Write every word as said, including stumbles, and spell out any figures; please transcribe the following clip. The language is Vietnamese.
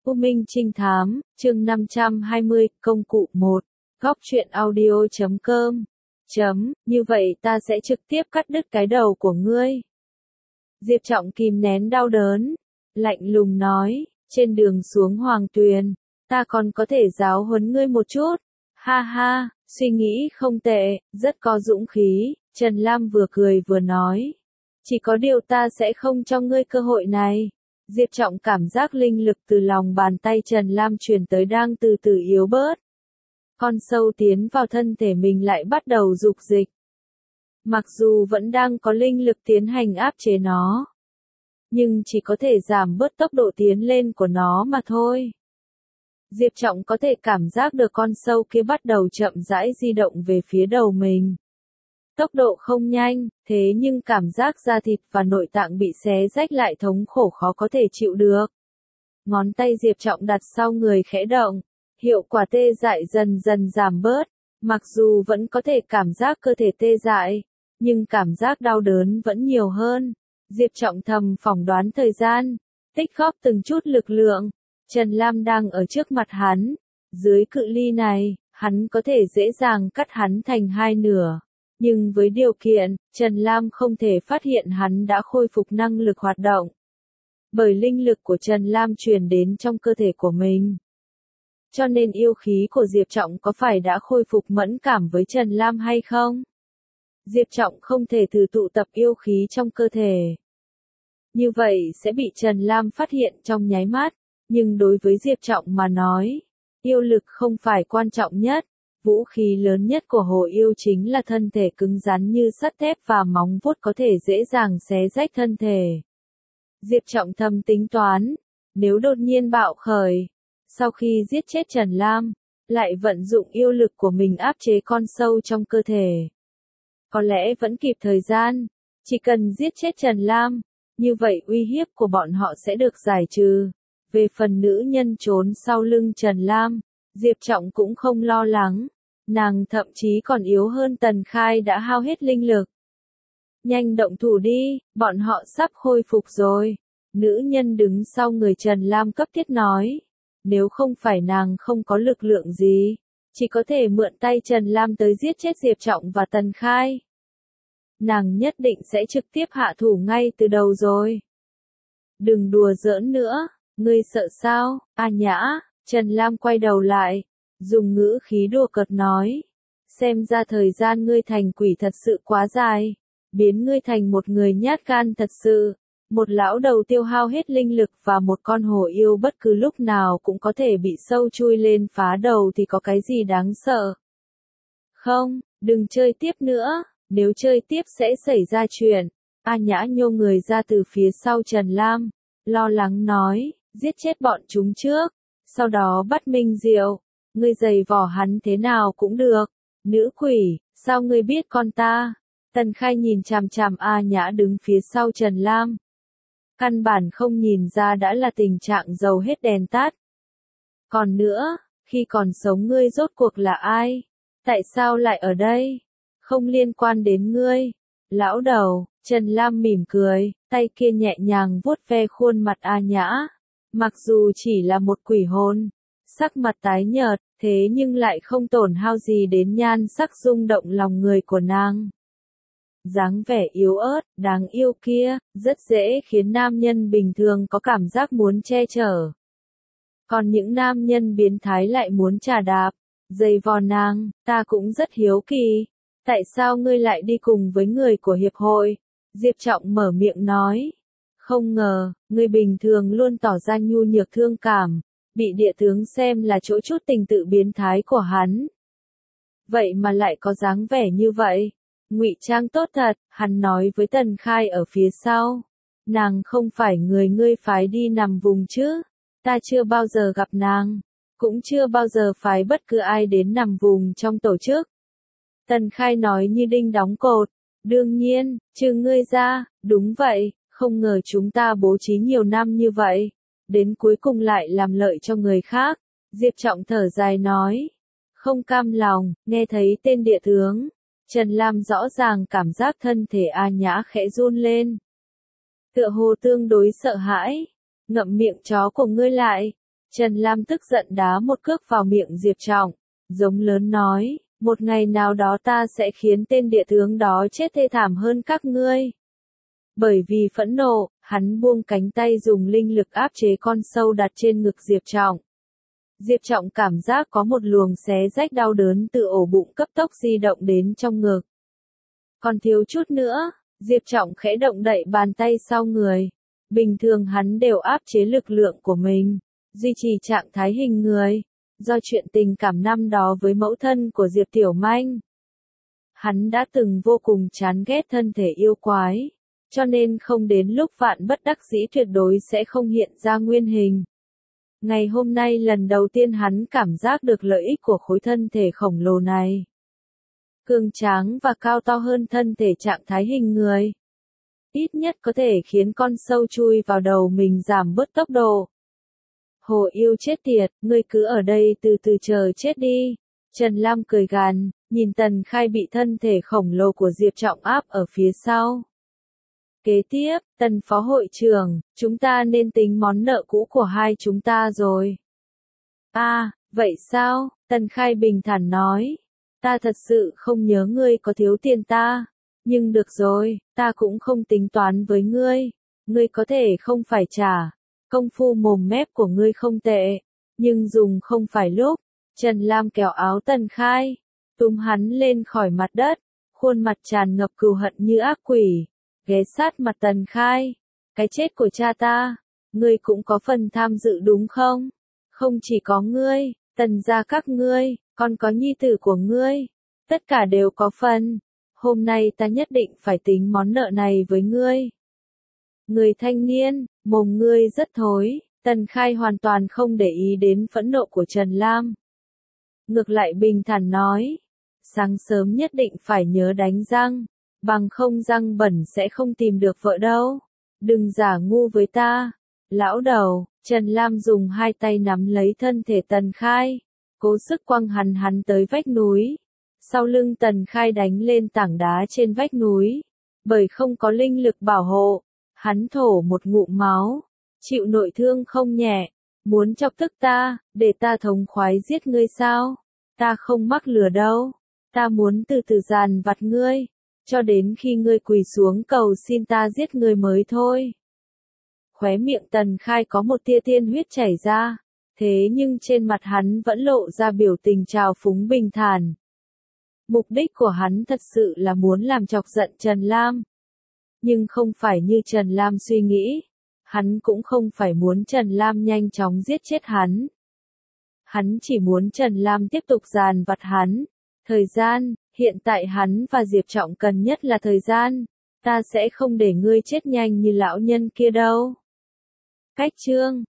U Minh Trinh Thám, chương năm trăm hai mươi, công cụ một, góc truyện audio chấm com. Chấm, như vậy ta sẽ trực tiếp cắt đứt cái đầu của ngươi. Diệp Trọng kìm nén đau đớn, lạnh lùng nói, trên đường xuống Hoàng Tuyền, ta còn có thể giáo huấn ngươi một chút. Ha ha, suy nghĩ không tệ, rất có dũng khí, Trần Lam vừa cười vừa nói. Chỉ có điều ta sẽ không cho ngươi cơ hội này. Diệp Trọng cảm giác linh lực từ lòng bàn tay Trần Lam truyền tới đang từ từ yếu bớt. Con sâu tiến vào thân thể mình lại bắt đầu dục dịch. Mặc dù vẫn đang có linh lực tiến hành áp chế nó, nhưng chỉ có thể giảm bớt tốc độ tiến lên của nó mà thôi. Diệp Trọng có thể cảm giác được con sâu kia bắt đầu chậm rãi di động về phía đầu mình. Tốc độ không nhanh, thế nhưng cảm giác da thịt và nội tạng bị xé rách lại thống khổ khó có thể chịu được. Ngón tay Diệp Trọng đặt sau người khẽ động, hiệu quả tê dại dần dần giảm bớt, mặc dù vẫn có thể cảm giác cơ thể tê dại, nhưng cảm giác đau đớn vẫn nhiều hơn. Diệp Trọng thầm phỏng đoán thời gian, tích góp từng chút lực lượng. Trần Lam đang ở trước mặt hắn, dưới cự ly này, hắn có thể dễ dàng cắt hắn thành hai nửa. Nhưng với điều kiện, Trần Lam không thể phát hiện hắn đã khôi phục năng lực hoạt động. Bởi linh lực của Trần Lam truyền đến trong cơ thể của mình. Cho nên yêu khí của Diệp Trọng có phải đã khôi phục mẫn cảm với Trần Lam hay không? Diệp Trọng không thể thử tụ tập yêu khí trong cơ thể. Như vậy sẽ bị Trần Lam phát hiện trong nháy mắt. Nhưng đối với Diệp Trọng mà nói, yêu lực không phải quan trọng nhất. Vũ khí lớn nhất của hồ yêu chính là thân thể cứng rắn như sắt thép và móng vuốt có thể dễ dàng xé rách thân thể. Diệp Trọng thầm tính toán, nếu đột nhiên bạo khởi, sau khi giết chết Trần Lam, lại vận dụng yêu lực của mình áp chế con sâu trong cơ thể. Có lẽ vẫn kịp thời gian, chỉ cần giết chết Trần Lam, như vậy uy hiếp của bọn họ sẽ được giải trừ. Về phần nữ nhân trốn sau lưng Trần Lam, Diệp Trọng cũng không lo lắng, nàng thậm chí còn yếu hơn Tần Khai đã hao hết linh lực. Nhanh động thủ đi, bọn họ sắp khôi phục rồi. Nữ nhân đứng sau người Trần Lam cấp thiết nói, nếu không phải nàng không có lực lượng gì, chỉ có thể mượn tay Trần Lam tới giết chết Diệp Trọng và Tần Khai. Nàng nhất định sẽ trực tiếp hạ thủ ngay từ đầu rồi. Đừng đùa giỡn nữa, ngươi sợ sao, A Nhã? Trần Lam quay đầu lại, dùng ngữ khí đùa cợt nói, xem ra thời gian ngươi thành quỷ thật sự quá dài, biến ngươi thành một người nhát gan thật sự, một lão đầu tiêu hao hết linh lực và một con hổ yêu bất cứ lúc nào cũng có thể bị sâu chui lên phá đầu thì có cái gì đáng sợ. Không, đừng chơi tiếp nữa, nếu chơi tiếp sẽ xảy ra chuyện. A Nhã nhô người ra từ phía sau Trần Lam, lo lắng nói, giết chết bọn chúng trước. Sau đó bắt Minh Diệu, ngươi giày vò hắn thế nào cũng được. Nữ quỷ, sao ngươi biết con ta? Tần Khai nhìn chằm chằm A Nhã đứng phía sau Trần Lam. Căn bản không nhìn ra đã là tình trạng dầu hết đèn tắt. Còn nữa, khi còn sống ngươi rốt cuộc là ai? Tại sao lại ở đây? Không liên quan đến ngươi. Lão đầu, Trần Lam mỉm cười, tay kia nhẹ nhàng vuốt ve khuôn mặt A Nhã. Mặc dù chỉ là một quỷ hồn, sắc mặt tái nhợt, thế nhưng lại không tổn hao gì đến nhan sắc rung động lòng người của nàng. Dáng vẻ yếu ớt, đáng yêu kia, rất dễ khiến nam nhân bình thường có cảm giác muốn che chở. Còn những nam nhân biến thái lại muốn trà đạp, giày vò nàng, ta cũng rất hiếu kỳ. Tại sao ngươi lại đi cùng với người của hiệp hội? Diệp Trọng mở miệng nói. Không ngờ, người bình thường luôn tỏ ra nhu nhược thương cảm, bị địa tướng xem là chỗ chút tình tự biến thái của hắn. Vậy mà lại có dáng vẻ như vậy. Ngụy trang tốt thật, hắn nói với Tần Khai ở phía sau. Nàng không phải người ngươi phái đi nằm vùng chứ. Ta chưa bao giờ gặp nàng, cũng chưa bao giờ phái bất cứ ai đến nằm vùng trong tổ chức. Tần Khai nói như đinh đóng cột. Đương nhiên, trừ ngươi ra, đúng vậy. Không ngờ chúng ta bố trí nhiều năm như vậy, đến cuối cùng lại làm lợi cho người khác. Diệp Trọng thở dài nói, không cam lòng, nghe thấy tên địa tướng. Trần Lam rõ ràng cảm giác thân thể A Nhã khẽ run lên. Tựa hồ tương đối sợ hãi, ngậm miệng chó của ngươi lại. Trần Lam tức giận đá một cước vào miệng Diệp Trọng, giống lớn nói, một ngày nào đó ta sẽ khiến tên địa tướng đó chết thê thảm hơn các ngươi. Bởi vì phẫn nộ, hắn buông cánh tay dùng linh lực áp chế con sâu đặt trên ngực Diệp Trọng. Diệp Trọng cảm giác có một luồng xé rách đau đớn từ ổ bụng cấp tốc di động đến trong ngực. Còn thiếu chút nữa, Diệp Trọng khẽ động đậy bàn tay sau người. Bình thường hắn đều áp chế lực lượng của mình, duy trì trạng thái hình người, do chuyện tình cảm năm đó với mẫu thân của Diệp Tiểu Manh. Hắn đã từng vô cùng chán ghét thân thể yêu quái, cho nên không đến lúc vạn bất đắc dĩ tuyệt đối sẽ không hiện ra nguyên hình. Ngày hôm nay lần đầu tiên hắn cảm giác được lợi ích của khối thân thể khổng lồ này. Cường tráng và cao to hơn thân thể trạng thái hình người. Ít nhất có thể khiến con sâu chui vào đầu mình giảm bớt tốc độ. Hồ yêu chết tiệt, ngươi cứ ở đây từ từ chờ chết đi. Trần Lam cười gằn, nhìn Tần Khai bị thân thể khổng lồ của Diệp Trọng áp ở phía sau. Kế tiếp, Tần Phó Hội trưởng, chúng ta nên tính món nợ cũ của hai chúng ta rồi. À, vậy sao? Tần Khai bình thản nói. Ta thật sự không nhớ ngươi có thiếu tiền ta. Nhưng được rồi, ta cũng không tính toán với ngươi. Ngươi có thể không phải trả. Công phu mồm mép của ngươi không tệ. Nhưng dùng không phải lúc. Trần Lam kéo áo Tần Khai, túm hắn lên khỏi mặt đất. Khuôn mặt tràn ngập cừu hận như ác quỷ. Ghé sát mặt Tần Khai. Cái chết của cha ta, ngươi cũng có phần tham dự đúng không? Không chỉ có ngươi, Tần gia các ngươi, còn có nhi tử của ngươi. Tất cả đều có phần. Hôm nay ta nhất định phải tính món nợ này với ngươi. Người thanh niên, mồm ngươi rất thối. Tần Khai hoàn toàn không để ý đến phẫn nộ của Trần Lam. Ngược lại bình thản nói. Sáng sớm nhất định phải nhớ đánh răng. Bằng không răng bẩn sẽ không tìm được vợ đâu. Đừng giả ngu với ta. Lão đầu, Trần Lam dùng hai tay nắm lấy thân thể Tần Khai. Cố sức quăng hắn hắn tới vách núi. Sau lưng Tần Khai đánh lên tảng đá trên vách núi. Bởi không có linh lực bảo hộ. Hắn thổ một ngụm máu. Chịu nội thương không nhẹ. Muốn chọc tức ta, để ta thống khoái giết ngươi sao? Ta không mắc lừa đâu. Ta muốn từ từ dàn vặt ngươi. Cho đến khi ngươi quỳ xuống cầu xin ta giết ngươi mới thôi. Khóe miệng Tần Khai có một tia tiên huyết chảy ra. Thế nhưng trên mặt hắn vẫn lộ ra biểu tình trào phúng bình thản. Mục đích của hắn thật sự là muốn làm chọc giận Trần Lam. Nhưng không phải như Trần Lam suy nghĩ. Hắn cũng không phải muốn Trần Lam nhanh chóng giết chết hắn. Hắn chỉ muốn Trần Lam tiếp tục dàn vặt hắn. Thời gian, hiện tại hắn và Diệp Trọng cần nhất là thời gian. Ta sẽ không để ngươi chết nhanh như lão nhân kia đâu. Cách chương